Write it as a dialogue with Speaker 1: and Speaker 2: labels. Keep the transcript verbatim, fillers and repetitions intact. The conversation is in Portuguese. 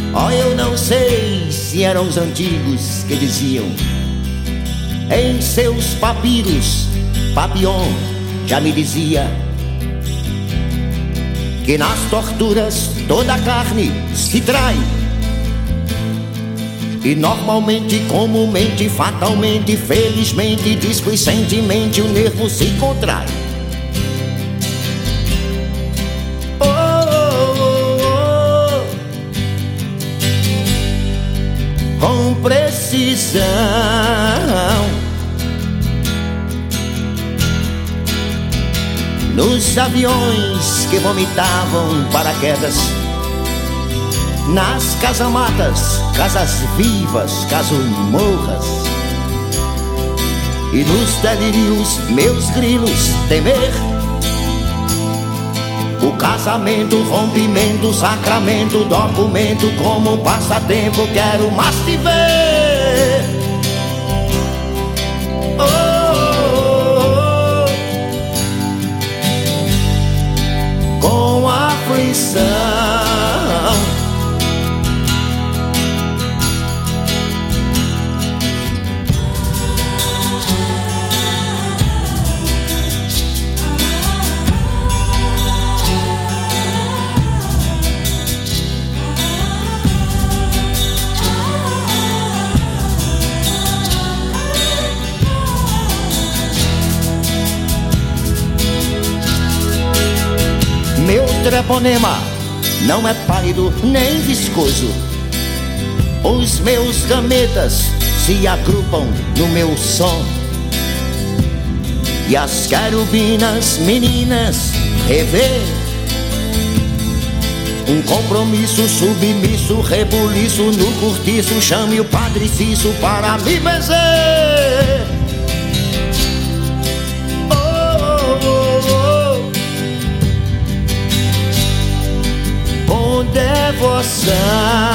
Speaker 1: Oh, eu não sei se eram os antigos que diziam em seus papiros, Papillon já me dizia que nas torturas toda a carne se trai. E normalmente, comumente, fatalmente, felizmente, displicentemente o nervo se contrai. Oh, oh, oh, oh. Com precisão, nos aviões que vomitavam paraquedas, nas casamatas, casas vivas, caso morras, e nos delírios, meus grilos, temer o casamento, rompimento, sacramento, documento, como um passatempo, quero mais te ver. Oh, oh, oh. Com aflição, meu treponema não é pálido nem viscoso. Os meus gametas se agrupam no meu som, e as querubinas meninas rever um compromisso submisso, rebuliço no cortiço. Chame o Padre Cício para me benzer. Com devoção,